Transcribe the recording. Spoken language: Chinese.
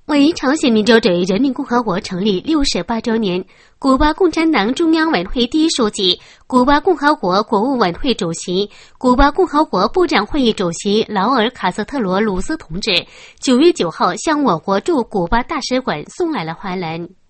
为朝鲜民主主义人民共和国成立68周年，古巴共产党中央委员会第一书记、古巴共和国国务委员会主席、古巴共和国部长会议主席劳尔·卡斯特罗·鲁斯同志9月9号向我国驻古巴大使馆送来了花篮。